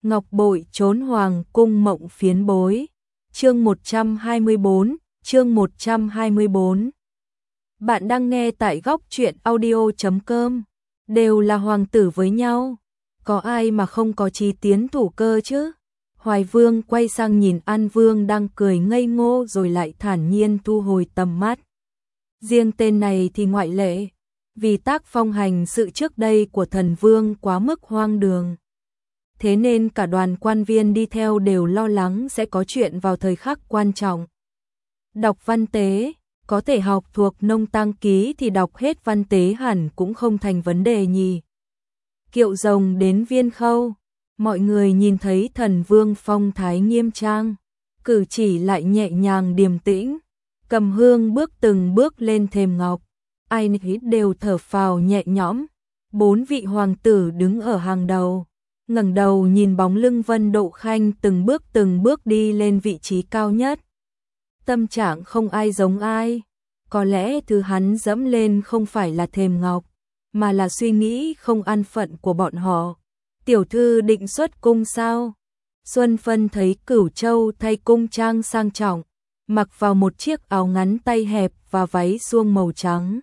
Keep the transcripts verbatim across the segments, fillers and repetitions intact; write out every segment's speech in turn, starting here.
Ngọc bội trốn hoàng cung mộng phiến bối. Chương một trăm hai mươi bốn, chương một trăm hai mươi bốn. Bạn đang nghe tại góc truyện audio chấm com. Đều là hoàng tử với nhau, có ai mà không có chí tiến thủ cơ chứ? Hoài Vương quay sang nhìn An Vương đang cười ngây ngô rồi lại thản nhiên thu hồi tầm mắt. Riêng tên này thì ngoại lệ, vì tác phong hành sự trước đây của thần vương quá mức hoang đường. Thế nên cả đoàn quan viên đi theo đều lo lắng sẽ có chuyện vào thời khắc quan trọng. Đọc văn tế, có thể học thuộc nông tang ký thì đọc hết văn tế hẳn cũng không thành vấn đề nhỉ. Kiệu rồng đến Viên Khâu, mọi người nhìn thấy thần vương phong thái nghiêm trang, cử chỉ lại nhẹ nhàng điềm tĩnh, cầm hương bước từng bước lên thềm ngọc, ai nấy đều thở phào nhẹ nhõm. Bốn vị hoàng tử đứng ở hàng đầu, ngẩng đầu nhìn bóng lưng Vân Độ Khanh từng bước từng bước đi lên vị trí cao nhất. Tâm trạng không ai giống ai, có lẽ thứ hắn dẫm lên không phải là thềm ngọc, mà là suy nghĩ không an phận của bọn họ. Tiểu thư định xuất cung sao? Xuân Phân thấy Cửu Châu thay cung trang sang trọng, mặc vào một chiếc áo ngắn tay hẹp và váy suông màu trắng.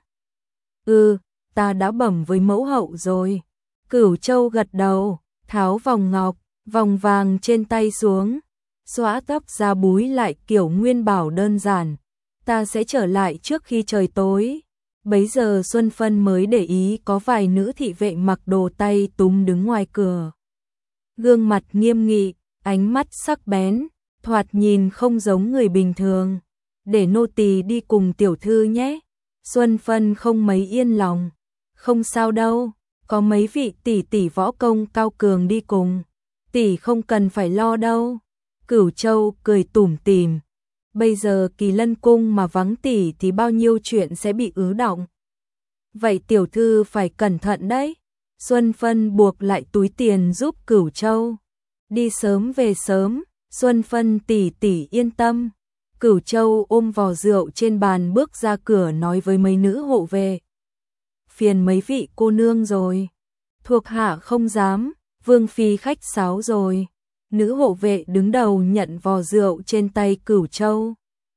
Ừ, ta đã bẩm với mẫu hậu rồi. Cửu Châu gật đầu, tháo vòng ngọc, vòng vàng trên tay xuống, xõa tóc ra búi lại kiểu nguyên bảo đơn giản. Ta sẽ trở lại trước khi trời tối. Bấy giờ Xuân Phân mới để ý có vài nữ thị vệ mặc đồ tay túm đứng ngoài cửa. Gương mặt nghiêm nghị, ánh mắt sắc bén, thoạt nhìn không giống người bình thường. Để nô tỳ đi cùng tiểu thư nhé. Xuân Phân không mấy yên lòng. Không sao đâu, có mấy vị tỷ tỷ võ công cao cường đi cùng, tỷ không cần phải lo đâu. Cửu Châu cười tủm tỉm. Bây giờ Kỳ Lân cung mà vắng tỷ thì bao nhiêu chuyện sẽ bị ứ đọng. Vậy tiểu thư phải cẩn thận đấy. Xuân Phân buộc lại túi tiền giúp Cửu Châu. Đi sớm về sớm, Xuân Phân tỷ tỷ yên tâm. Cửu Châu ôm vò rượu trên bàn bước ra cửa nói với mấy nữ hộ vệ. Phiền mấy vị cô nương rồi. Thuộc hạ không dám, Vương phi khách sáo rồi. Nữ hộ vệ đứng đầu nhận vò rượu trên tay Cửu Châu.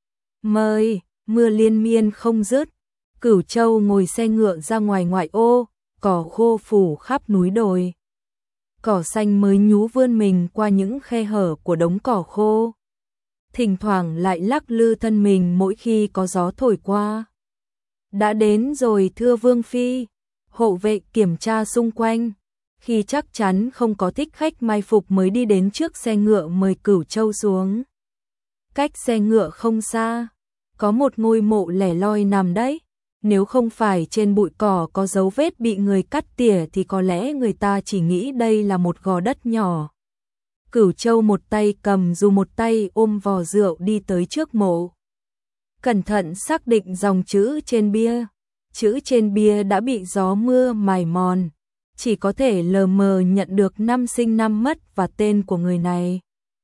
Mời, mưa liên miên không dứt. Cửu Châu ngồi xe ngựa ra ngoài ngoại ô, cỏ khô phủ khắp núi đồi. Cỏ xanh mới nhú vươn mình qua những khe hở của đống cỏ khô. Thỉnh thoảng lại lắc lư thân mình mỗi khi có gió thổi qua. Đã đến rồi thưa Vương phi. Hộ vệ kiểm tra xung quanh. Khi chắc chắn không có thích khách mai phục mới đi đến trước xe ngựa mời Cửu Châu xuống. Cách xe ngựa không xa, có một ngôi mộ lẻ loi nằm đấy. Nếu không phải trên bụi cỏ có dấu vết bị người cắt tỉa thì có lẽ người ta chỉ nghĩ đây là một gò đất nhỏ. Cửu Châu một tay cầm dù một tay ôm vò rượu đi tới trước mộ. Cẩn thận xác định dòng chữ trên bia. Chữ trên bia đã bị gió mưa mài mòn, chỉ có thể lờ mờ nhận được năm sinh năm mất và tên của người này.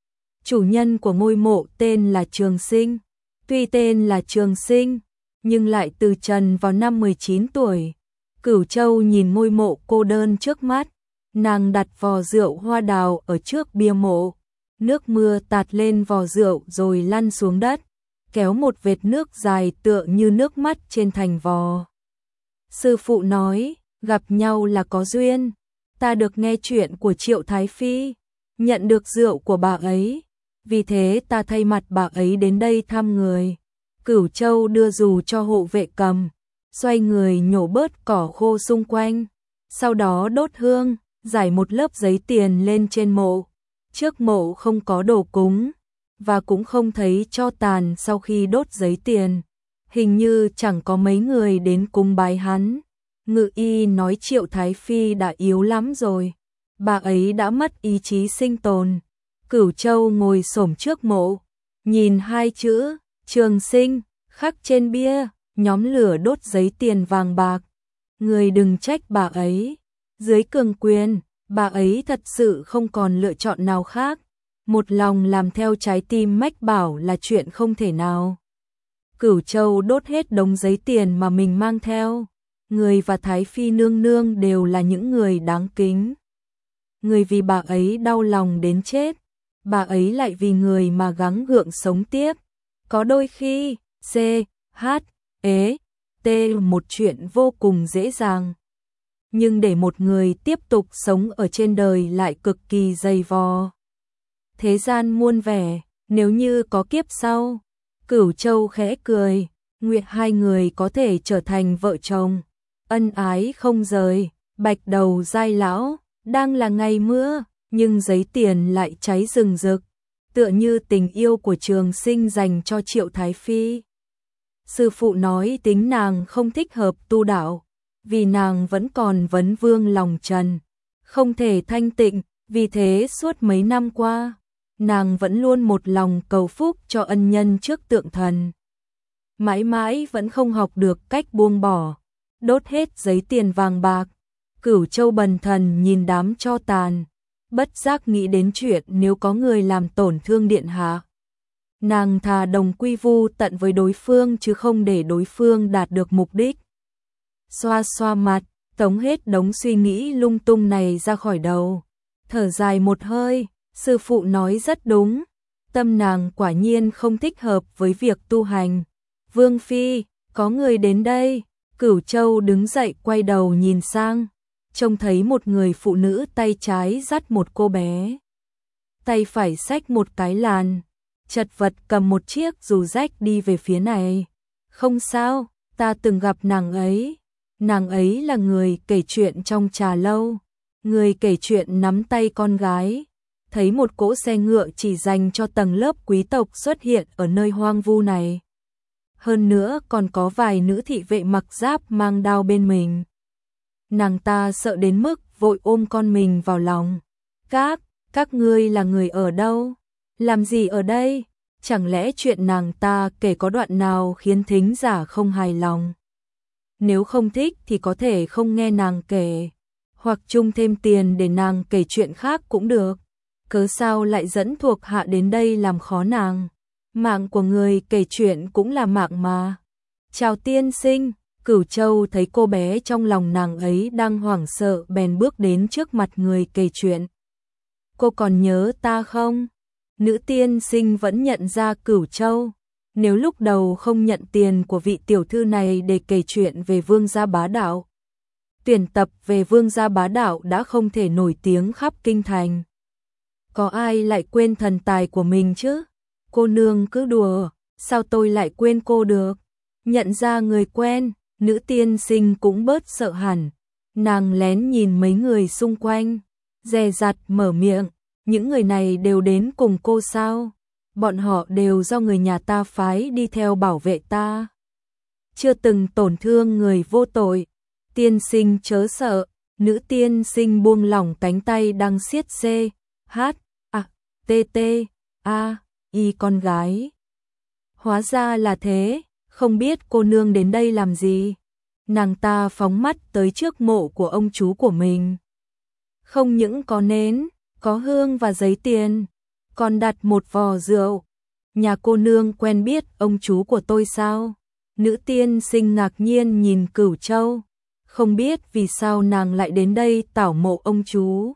Chủ nhân của ngôi mộ tên là Trường Sinh. Tuy tên là Trường Sinh, nhưng lại từ trần vào năm mười chín tuổi. Cửu Châu nhìn ngôi mộ cô đơn trước mắt, nàng đặt vò rượu hoa đào ở trước bia mộ. Nước mưa tạt lên vò rượu rồi lăn xuống đất, kéo một vệt nước dài tựa như nước mắt trên thành vò. Sư phụ nói, gặp nhau là có duyên. Ta được nghe chuyện của Triệu Thái Phi, nhận được rượu của bà ấy, vì thế ta thay mặt bà ấy đến đây thăm người. Cửu Châu đưa dù cho hộ vệ cầm, xoay người nhổ bớt cỏ khô xung quanh, sau đó đốt hương, rải một lớp giấy tiền lên trên mộ. Trước mộ không có đồ cúng, và cũng không thấy tro tàn sau khi đốt giấy tiền. Hình như chẳng có mấy người đến cúng bái hắn. Ngự y nói Triệu Thái Phi đã yếu lắm rồi, bà ấy đã mất ý chí sinh tồn. Cửu Châu ngồi xổm trước mộ, nhìn hai chữ Trường Sinh khắc trên bia, nhóm lửa đốt giấy tiền vàng bạc. Người đừng trách bà ấy, dưới cường quyền, bà ấy thật sự không còn lựa chọn nào khác. Một lòng làm theo trái tim mách bảo là chuyện không thể nào. Cửu Châu đốt hết đống giấy tiền mà mình mang theo. Người và Thái Phi nương nương đều là những người đáng kính. người vì bà ấy đau lòng đến chết, bà ấy lại vì người mà gắng gượng sống tiếp. Có đôi khi, C, H, E, T một chuyện vô cùng dễ dàng. Nhưng để một người tiếp tục sống ở trên đời lại cực kỳ dày vò. Thế gian muôn vẻ, nếu như có kiếp sau. Cửu Châu khẽ cười, nguyện hai người có thể trở thành vợ chồng, ân ái không rời. Bạch đầu giai lão, đang là ngày mưa, nhưng giấy tiền lại cháy rừng rực, tựa như tình yêu của Trường Sinh dành cho Triệu Thái Phi. Sư phụ nói tính nàng không thích hợp tu đạo, vì nàng vẫn còn vấn vương lòng trần, không thể thanh tịnh, vì thế suốt mấy năm qua, nàng vẫn luôn một lòng cầu phúc cho ân nhân trước tượng thần. Mãi mãi vẫn không học được cách buông bỏ, đốt hết giấy tiền vàng bạc. Cửu Châu bần thần nhìn đám tro tàn, bất giác nghĩ đến chuyện nếu có người làm tổn thương điện hạ. Nàng thà đồng quy vu tận với đối phương chứ không để đối phương đạt được mục đích. Xoa xoa mặt, tống hết đống suy nghĩ lung tung này ra khỏi đầu. Thở dài một hơi, sư phụ nói rất đúng. Tâm nàng quả nhiên không thích hợp với việc tu hành. Vương Phi, có người đến đây. Cửu Châu đứng dậy quay đầu nhìn sang. Trông thấy một người phụ nữ tay trái dắt một cô bé. Tay phải xách một cái làn. Chật vật cầm một chiếc dù rách đi về phía này. Không sao, ta từng gặp nàng ấy. Nàng ấy là người kể chuyện trong trà lâu. Người kể chuyện nắm tay con gái. Thấy một cỗ xe ngựa chỉ dành cho tầng lớp quý tộc xuất hiện ở nơi hoang vu này. Hơn nữa còn có vài nữ thị vệ mặc giáp mang đao bên mình. Nàng ta sợ đến mức vội ôm con mình vào lòng. Các, các ngươi là người ở đâu? Làm gì ở đây? Chẳng lẽ chuyện nàng ta kể có đoạn nào khiến thính giả không hài lòng? Nếu không thích thì có thể không nghe nàng kể, hoặc chung thêm tiền để nàng kể chuyện khác cũng được. Cớ sao lại dẫn thuộc hạ đến đây làm khó nàng? Mạng của người kể chuyện cũng là mạng mà. Chào tiên sinh. Cửu Châu thấy cô bé trong lòng nàng ấy đang hoảng sợ bèn bước đến trước mặt người kể chuyện. Cô còn nhớ ta không? Nữ tiên sinh vẫn nhận ra Cửu Châu. Nếu lúc đầu không nhận tiền của vị tiểu thư này để kể chuyện về vương gia bá đạo, tuyển tập về vương gia bá đạo đã không thể nổi tiếng khắp kinh thành. Có ai lại quên thần tài của mình chứ? Cô nương cứ đùa, sao tôi lại quên cô được? Nhận ra người quen, nữ tiên sinh cũng bớt sợ hẳn. Nàng lén nhìn mấy người xung quanh, dè dặt mở miệng, những người này đều đến cùng cô sao? Bọn họ đều do người nhà ta phái đi theo bảo vệ ta. Chưa từng tổn thương người vô tội. Tiên sinh chớ sợ, nữ tiên sinh buông lỏng cánh tay đang siết C, H, A, T, T, A, Y con gái. Hóa ra là thế, không biết cô nương đến đây làm gì. Nàng ta phóng mắt tới trước mộ của ông chú của mình. Không những có nến, có hương và giấy tiền, còn đặt một vò rượu. Nhà cô nương quen biết ông chú của tôi sao? Nữ tiên sinh ngạc nhiên nhìn Cửu Châu, không biết vì sao nàng lại đến đây tảo mộ ông chú.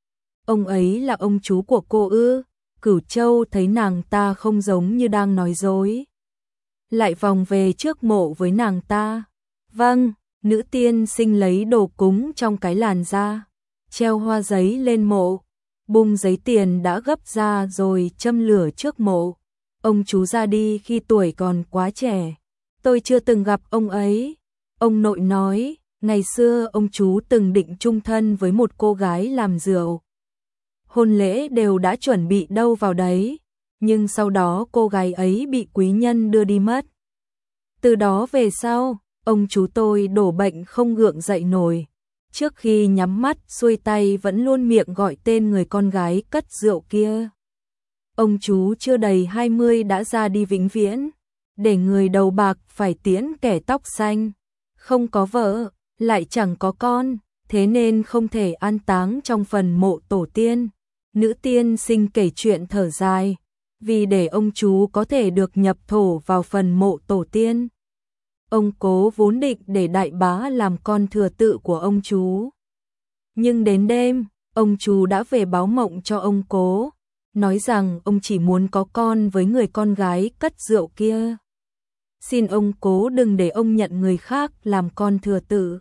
Ông ấy là ông chú của cô ư? Cửu Châu thấy nàng ta không giống như đang nói dối, lại vòng về trước mộ với nàng ta. Vâng, nữ tiên sinh lấy đồ cúng trong cái làn ra, treo hoa giấy lên mộ, bung giấy tiền đã gấp ra rồi châm lửa trước mộ. Ông chú ra đi khi tuổi còn quá trẻ, tôi chưa từng gặp ông ấy. Ông nội nói, ngày xưa ông chú từng định chung thân với một cô gái làm rượu. Hôn lễ đều đã chuẩn bị đâu vào đấy, nhưng sau đó cô gái ấy bị quý nhân đưa đi mất. Từ đó về sau, ông chú tôi đổ bệnh không gượng dậy nổi. Trước khi nhắm mắt xuôi tay vẫn luôn miệng gọi tên người con gái cất rượu kia. Ông chú chưa đầy hai mươi đã ra đi vĩnh viễn, để người đầu bạc phải tiễn kẻ tóc xanh. Không có vợ, lại chẳng có con, thế nên không thể an táng trong phần mộ tổ tiên. Nữ tiên sinh kể chuyện thở dài, vì để ông chú có thể được nhập thổ vào phần mộ tổ tiên. Ông cố vốn định để đại bá làm con thừa tự của ông chú. Nhưng đến đêm, ông chú đã về báo mộng cho ông Cố, nói rằng ông chỉ muốn có con với người con gái cất rượu kia. Xin ông Cố đừng để ông nhận người khác làm con thừa tự.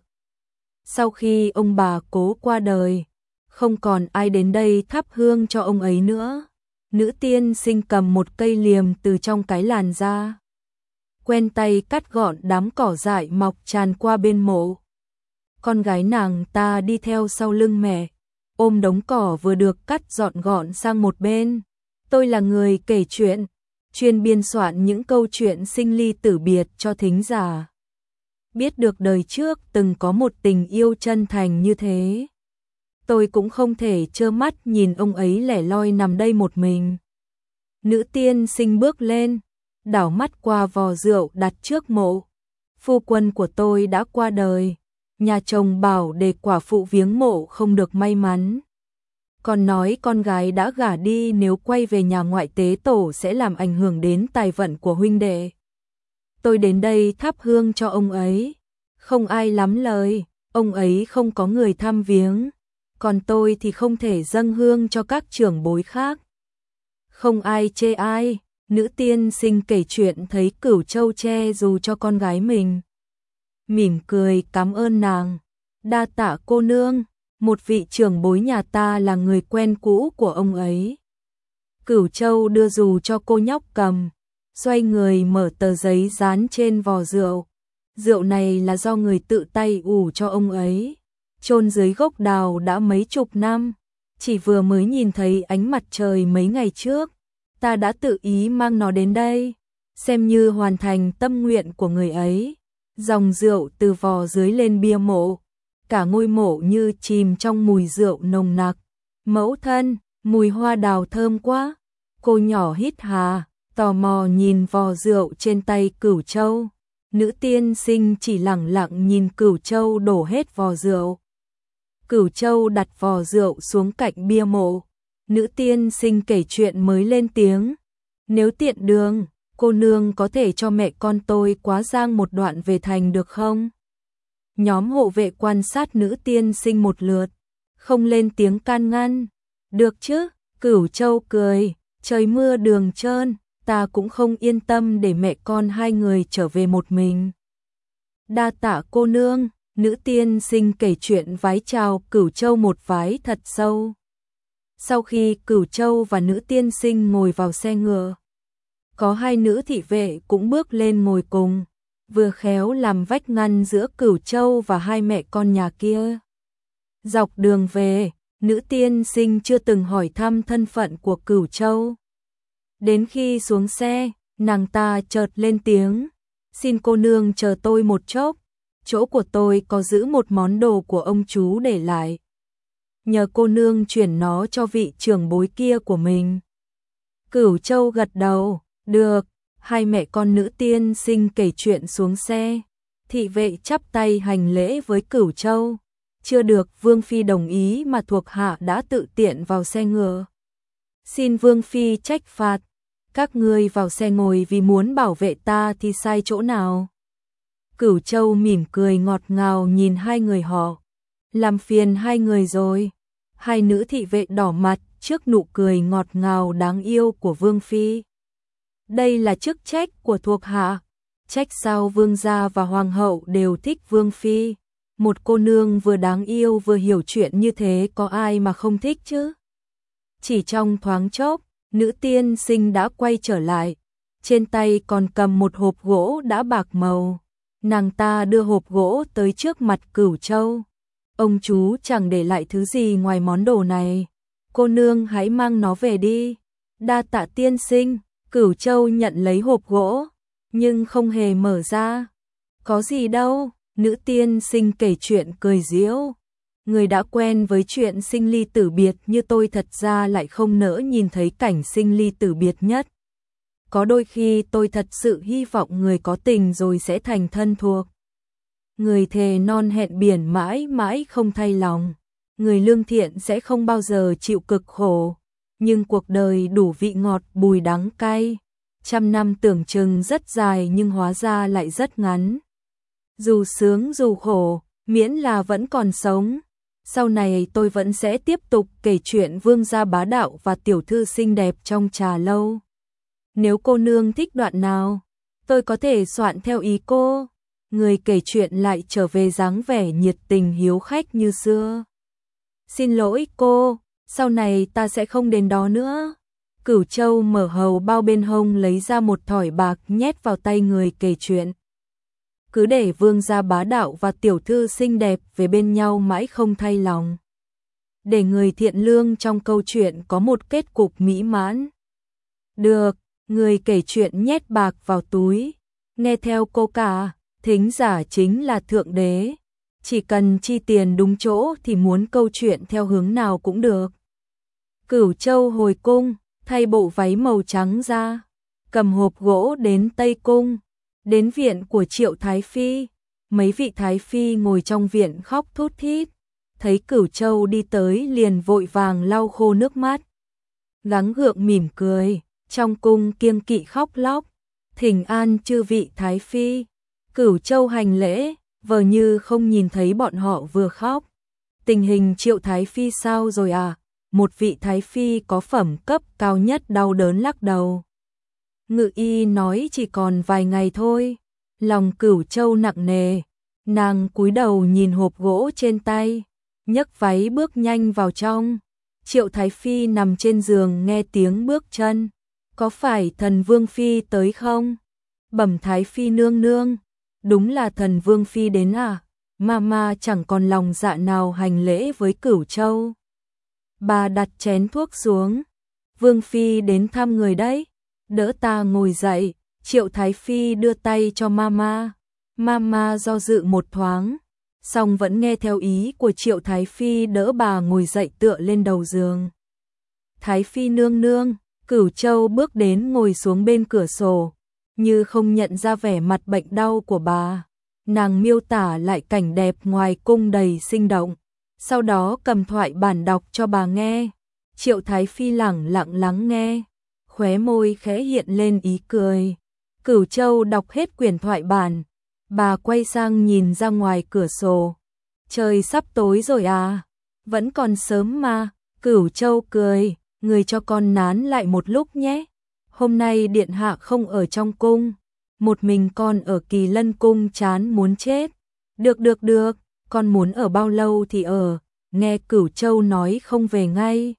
Sau khi ông bà Cố qua đời, không còn ai đến đây thắp hương cho ông ấy nữa. Nữ tiên sinh cầm một cây liềm từ trong cái làn ra, quen tay cắt gọn đám cỏ dại mọc tràn qua bên mộ. Con gái nàng ta đi theo sau lưng mẹ, ôm đống cỏ vừa được cắt dọn gọn sang một bên. Tôi là người kể chuyện, chuyên biên soạn những câu chuyện sinh ly tử biệt cho thính giả. Biết được đời trước từng có một tình yêu chân thành như thế, tôi cũng không thể trơ mắt nhìn ông ấy lẻ loi nằm đây một mình. Nữ tiên sinh bước lên, đảo mắt qua vò rượu đặt trước mộ. Phu quân của tôi đã qua đời, nhà chồng bảo để quả phụ viếng mộ không được may mắn. Còn nói con gái đã gả đi nếu quay về nhà ngoại tế tổ sẽ làm ảnh hưởng đến tài vận của huynh đệ. Tôi đến đây thắp hương cho ông ấy, không ai lắm lời, ông ấy không có người thăm viếng, còn tôi thì không thể dâng hương cho các trưởng bối khác. Không ai chê ai, nữ tiên sinh kể chuyện thấy Cửu Châu che dù cho con gái mình. Mỉm cười cảm ơn nàng, đa tạ cô nương, một vị trưởng bối nhà ta là người quen cũ của ông ấy. Cửu Châu đưa dù cho cô nhóc cầm, xoay người mở tờ giấy dán trên vò rượu. Rượu này là do người tự tay ủ cho ông ấy, chôn dưới gốc đào đã mấy chục năm, chỉ vừa mới nhìn thấy ánh mặt trời mấy ngày trước, ta đã tự ý mang nó đến đây, xem như hoàn thành tâm nguyện của người ấy. Dòng rượu từ vò dưới lên bia mộ, cả ngôi mộ như chìm trong mùi rượu nồng nặc. Mẫu thân, mùi hoa đào thơm quá. Cô nhỏ hít hà, tò mò nhìn vò rượu trên tay Cửu Châu. Nữ tiên sinh chỉ lẳng lặng nhìn Cửu Châu đổ hết vò rượu. Cửu Châu đặt vò rượu xuống cạnh bia mộ. Nữ tiên sinh kể chuyện mới lên tiếng. Nếu tiện đường, cô nương có thể cho mẹ con tôi quá giang một đoạn về thành được không? Nhóm hộ vệ quan sát nữ tiên sinh một lượt, không lên tiếng can ngăn. Được chứ, Cửu Châu cười, trời mưa đường trơn, ta cũng không yên tâm để mẹ con hai người trở về một mình. Đa tạ cô nương, nữ tiên sinh kể chuyện vái chào Cửu Châu một vái thật sâu. Sau khi Cửu Châu và nữ tiên sinh ngồi vào xe ngựa, có hai nữ thị vệ cũng bước lên ngồi cùng, vừa khéo làm vách ngăn giữa Cửu Châu và hai mẹ con nhà kia. Dọc đường về, nữ tiên sinh chưa từng hỏi thăm thân phận của Cửu Châu. Đến khi xuống xe, nàng ta chợt lên tiếng, xin cô nương chờ tôi một chốc, chỗ của tôi có giữ một món đồ của ông chú để lại. Nhờ cô nương chuyển nó cho vị trưởng bối kia của mình. Cửu Châu gật đầu, được. Hai mẹ con nữ tiên sinh kể chuyện xuống xe. Thị vệ chắp tay hành lễ với Cửu Châu. Chưa được Vương Phi đồng ý mà thuộc hạ đã tự tiện vào xe ngựa. Xin Vương Phi trách phạt. Các ngươi vào xe ngồi vì muốn bảo vệ ta thì sai chỗ nào? Cửu Châu mỉm cười ngọt ngào nhìn hai người họ. Làm phiền hai người rồi. Hai nữ thị vệ đỏ mặt trước nụ cười ngọt ngào đáng yêu của Vương Phi. Đây là chức trách của thuộc hạ. Trách sao vương gia và hoàng hậu đều thích Vương Phi. Một cô nương vừa đáng yêu vừa hiểu chuyện như thế có ai mà không thích chứ? Chỉ trong thoáng chốc, nữ tiên sinh đã quay trở lại. Trên tay còn cầm một hộp gỗ đã bạc màu. Nàng ta đưa hộp gỗ tới trước mặt Cửu Châu. Ông chú chẳng để lại thứ gì ngoài món đồ này. Cô nương hãy mang nó về đi. Đa tạ tiên sinh. Cửu Châu nhận lấy hộp gỗ, nhưng không hề mở ra. Có gì đâu, nữ tiên sinh kể chuyện cười giễu. Người đã quen với chuyện sinh ly tử biệt như tôi thật ra lại không nỡ nhìn thấy cảnh sinh ly tử biệt nhất. Có đôi khi tôi thật sự hy vọng người có tình rồi sẽ thành thân thuộc. Người thề non hẹn biển mãi mãi không thay lòng. Người lương thiện sẽ không bao giờ chịu cực khổ. Nhưng cuộc đời đủ vị ngọt bùi đắng cay. Trăm năm tưởng chừng rất dài nhưng hóa ra lại rất ngắn. Dù sướng dù khổ, miễn là vẫn còn sống. Sau này tôi vẫn sẽ tiếp tục kể chuyện vương gia bá đạo và tiểu thư xinh đẹp trong trà lâu. Nếu cô nương thích đoạn nào, tôi có thể soạn theo ý cô. Người kể chuyện lại trở về dáng vẻ nhiệt tình hiếu khách như xưa. Xin lỗi cô, sau này ta sẽ không đến đó nữa. Cửu Châu mở hầu bao bên hông lấy ra một thỏi bạc nhét vào tay người kể chuyện. Cứ để vương gia bá đạo và tiểu thư xinh đẹp về bên nhau mãi không thay lòng. Để người thiện lương trong câu chuyện có một kết cục mỹ mãn. Được, người kể chuyện nhét bạc vào túi. Nghe theo cô cả, thính giả chính là thượng đế. Chỉ cần chi tiền đúng chỗ thì muốn câu chuyện theo hướng nào cũng được. Cửu Châu hồi cung, thay bộ váy màu trắng ra, cầm hộp gỗ đến Tây Cung, đến viện của Triệu Thái Phi. Mấy vị Thái Phi ngồi trong viện khóc thút thít, thấy Cửu Châu đi tới liền vội vàng lau khô nước mắt. Gắng gượng mỉm cười, trong cung kiêng kỵ khóc lóc, thỉnh an chư vị Thái Phi. Cửu Châu hành lễ, vờ như không nhìn thấy bọn họ vừa khóc. Tình hình Triệu Thái Phi sao rồi à? Một vị Thái Phi có phẩm cấp cao nhất đau đớn lắc đầu. Ngự y nói chỉ còn vài ngày thôi. Lòng Cửu Châu nặng nề, nàng cúi đầu nhìn hộp gỗ trên tay, nhấc váy bước nhanh vào trong. Triệu Thái Phi nằm trên giường nghe tiếng bước chân. Có phải thần Vương Phi tới không? Bẩm Thái Phi nương nương, đúng là thần Vương Phi đến à? Mama chẳng còn lòng dạ nào hành lễ với Cửu Châu. Bà đặt chén thuốc xuống. Vương Phi đến thăm người đấy. Đỡ ta ngồi dậy. Triệu Thái Phi đưa tay cho Mama. Mama do dự một thoáng, song vẫn nghe theo ý của Triệu Thái Phi đỡ bà ngồi dậy tựa lên đầu giường. Thái Phi nương nương, Cửu Châu bước đến ngồi xuống bên cửa sổ, như không nhận ra vẻ mặt bệnh đau của bà. Nàng miêu tả lại cảnh đẹp ngoài cung đầy sinh động, sau đó cầm thoại bản đọc cho bà nghe. Triệu Thái Phi lẳng lặng lắng nghe, khóe môi khẽ hiện lên ý cười. Cửu Châu đọc hết quyển thoại bản, bà quay sang nhìn ra ngoài cửa sổ. Trời sắp tối rồi à? Vẫn còn sớm mà. Cửu Châu cười, người cho con nán lại một lúc nhé. Hôm nay điện hạ không ở trong cung, một mình con ở Kỳ Lân cung chán muốn chết. Được được được, con muốn ở bao lâu thì ở. Nghe Cửu Châu nói không về ngay,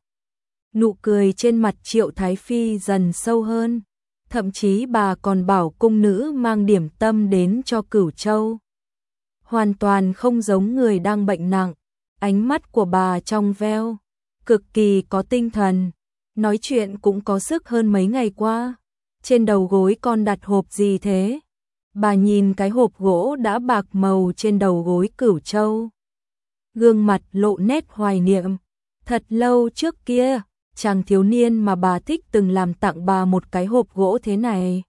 nụ cười trên mặt Triệu Thái Phi dần sâu hơn. Thậm chí bà còn bảo cung nữ mang điểm tâm đến cho Cửu Châu. Hoàn toàn không giống người đang bệnh nặng. Ánh mắt của bà trong veo, cực kỳ có tinh thần. Nói chuyện cũng có sức hơn mấy ngày qua. Trên đầu gối con đặt hộp gì thế? Bà nhìn cái hộp gỗ đã bạc màu trên đầu gối Cửu Châu. Gương mặt lộ nét hoài niệm. Thật lâu trước kia, chàng thiếu niên mà bà thích từng làm tặng bà một cái hộp gỗ thế này.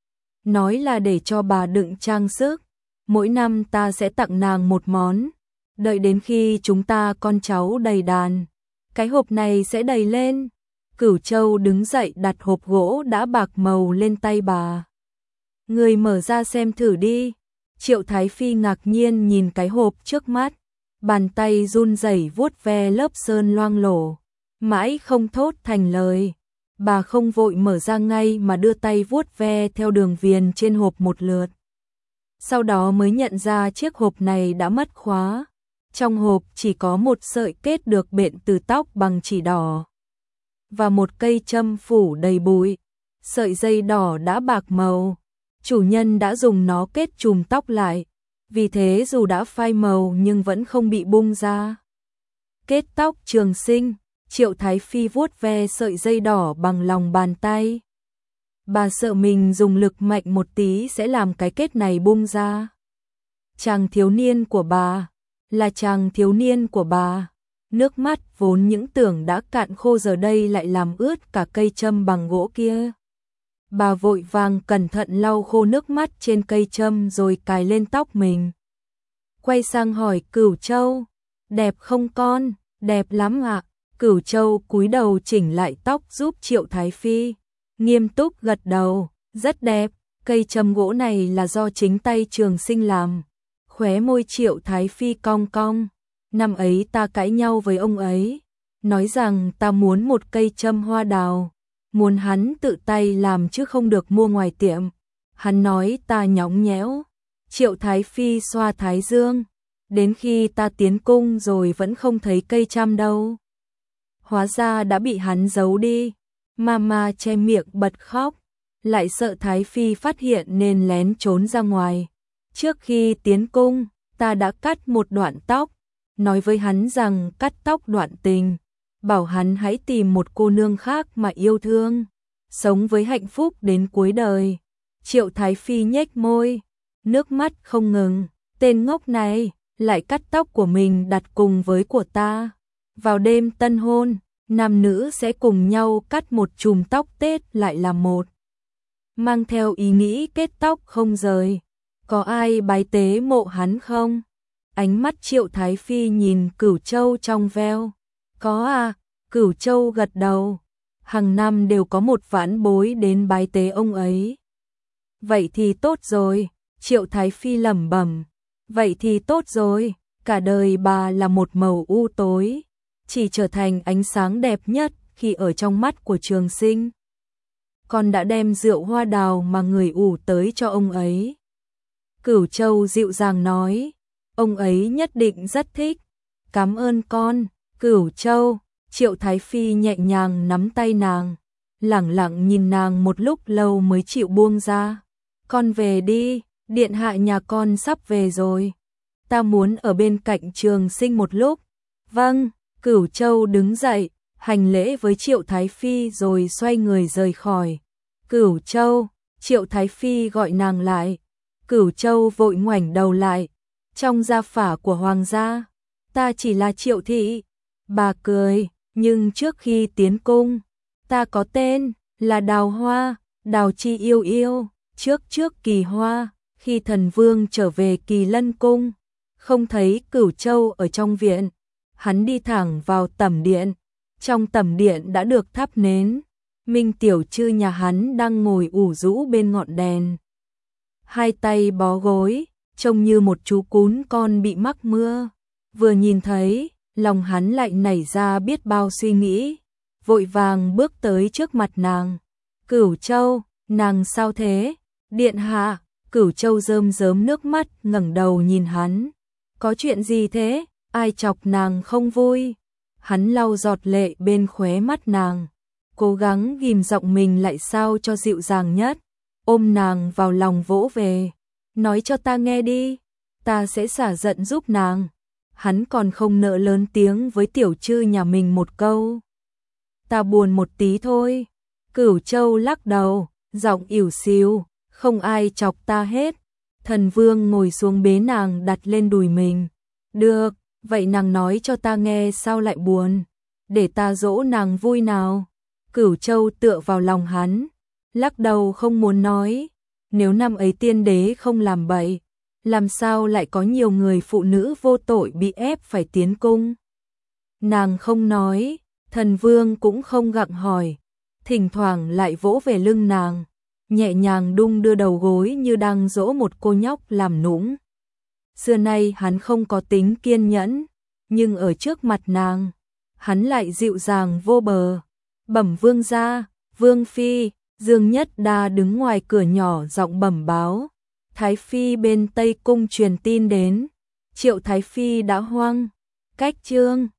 Nói là để cho bà đựng trang sức. Mỗi năm ta sẽ tặng nàng một món. Đợi đến khi chúng ta con cháu đầy đàn, cái hộp này sẽ đầy lên. Cửu Châu đứng dậy đặt hộp gỗ đã bạc màu lên tay bà. Người mở ra xem thử đi. Triệu Thái Phi ngạc nhiên nhìn cái hộp trước mắt. Bàn tay run rẩy vuốt ve lớp sơn loang lổ, mãi không thốt thành lời. Bà không vội mở ra ngay mà đưa tay vuốt ve theo đường viền trên hộp một lượt. Sau đó mới nhận ra chiếc hộp này đã mất khóa. Trong hộp chỉ có một sợi kết được bện từ tóc bằng chỉ đỏ và một cây châm phủ đầy bụi. Sợi dây đỏ đã bạc màu, chủ nhân đã dùng nó kết chùm tóc lại, vì thế dù đã phai màu nhưng vẫn không bị bung ra. Kết tóc trường sinh. Triệu Thái Phi vuốt ve sợi dây đỏ bằng lòng bàn tay. Bà sợ mình dùng lực mạnh một tí sẽ làm cái kết này bung ra. Chàng thiếu niên của bà, là chàng thiếu niên của bà. Nước mắt vốn những tưởng đã cạn khô giờ đây lại làm ướt cả cây châm bằng gỗ kia. Bà vội vàng cẩn thận lau khô nước mắt trên cây châm rồi cài lên tóc mình. Quay sang hỏi Cửu Châu, đẹp không con? Đẹp lắm ạ. Cửu Châu cúi đầu chỉnh lại tóc giúp Triệu Thái Phi, nghiêm túc gật đầu, rất đẹp. Cây châm gỗ này là do chính tay Trường Sinh làm. Khóe môi Triệu Thái Phi cong cong, Năm ấy ta cãi nhau với ông ấy, nói rằng ta muốn một cây châm hoa đào, muốn hắn tự tay làm chứ không được mua ngoài tiệm. Hắn nói ta nhõng nhẽo. Triệu Thái Phi xoa thái dương, đến khi ta tiến cung rồi vẫn không thấy cây châm đâu. Hóa ra đã bị hắn giấu đi. Mama che miệng bật khóc, lại sợ Thái Phi phát hiện nên lén trốn ra ngoài. Trước khi tiến cung, ta đã cắt một đoạn tóc, nói với hắn rằng cắt tóc đoạn tình, bảo hắn hãy tìm một cô nương khác mà yêu thương, sống với hạnh phúc đến cuối đời. Triệu Thái Phi nhếch môi, nước mắt không ngừng, tên ngốc này lại cắt tóc của mình đặt cùng với của ta. Vào đêm tân hôn, nam nữ sẽ cùng nhau cắt một chùm tóc tết lại là một. Mang theo ý nghĩ kết tóc không rời. Có ai bái tế mộ hắn không? Ánh mắt Triệu Thái Phi nhìn Cửu Châu trong veo. Có à, Cửu Châu gật đầu. Hàng năm đều có một vãn bối đến bái tế ông ấy. Vậy thì tốt rồi, Triệu Thái Phi lẩm bẩm. Vậy thì tốt rồi, cả đời bà là một màu u tối, chỉ trở thành ánh sáng đẹp nhất khi ở trong mắt của Trường Sinh. Con đã đem rượu hoa đào mà người ủ tới cho ông ấy. Cửu Châu dịu dàng nói, ông ấy nhất định rất thích. Cảm ơn con, Cửu Châu. Triệu Thái Phi nhẹ nhàng nắm tay nàng, lẳng lặng nhìn nàng một lúc lâu mới chịu buông ra. Con về đi, điện hạ nhà con sắp về rồi. Ta muốn ở bên cạnh Trường Sinh một lúc. Vâng, Cửu Châu đứng dậy, hành lễ với Triệu Thái Phi rồi xoay người rời khỏi. Cửu Châu, Triệu Thái Phi gọi nàng lại. Cửu Châu vội ngoảnh đầu lại. Trong gia phả của hoàng gia, ta chỉ là Triệu thị. Bà cười, nhưng trước khi tiến cung, ta có tên là Đào Hoa, Đào Chi yêu yêu. Trước trước Kỳ Hoa, khi thần vương trở về Kỳ Lân cung, không thấy Cửu Châu ở trong viện, hắn đi thẳng vào tẩm điện. Trong tẩm điện đã được thắp nến, Minh Tiểu Trư nhà hắn đang ngồi ủ rũ bên ngọn đèn, hai tay bó gối, trông như một chú cún con bị mắc mưa. Vừa nhìn thấy, lòng hắn lại nảy ra biết bao suy nghĩ, vội vàng bước tới trước mặt nàng. Cửu Châu, nàng sao thế? Điện hạ. Cửu Châu rơm rớm nước mắt ngẩng đầu nhìn hắn. Có chuyện gì thế? Ai chọc nàng không vui? Hắn lau giọt lệ bên khóe mắt nàng, cố gắng ghim giọng mình lại sao cho dịu dàng nhất, ôm nàng vào lòng vỗ về. Nói cho ta nghe đi, ta sẽ xả giận giúp nàng. Hắn còn không nỡ lớn tiếng với Tiểu Trư nhà mình một câu. Ta buồn một tí thôi. Cửu Châu lắc đầu, giọng ỉu xìu, không ai chọc ta hết. Thần vương ngồi xuống bế nàng đặt lên đùi mình. Được, vậy nàng nói cho ta nghe sao lại buồn, để ta dỗ nàng vui nào. Cửu Châu tựa vào lòng hắn, lắc đầu không muốn nói. Nếu năm ấy tiên đế không làm bậy, làm sao lại có nhiều người phụ nữ vô tội bị ép phải tiến cung. Nàng không nói, thần vương cũng không gặng hỏi, thỉnh thoảng lại vỗ về lưng nàng, nhẹ nhàng đung đưa đầu gối như đang dỗ một cô nhóc làm nũng. Xưa nay hắn không có tính kiên nhẫn, nhưng ở trước mặt nàng, hắn lại dịu dàng vô bờ. Bẩm vương gia, vương phi. Dương Nhất Đa đứng ngoài cửa nhỏ giọng bẩm báo. Thái Phi bên Tây Cung truyền tin đến. Triệu Thái Phi đã hoang. Cách chương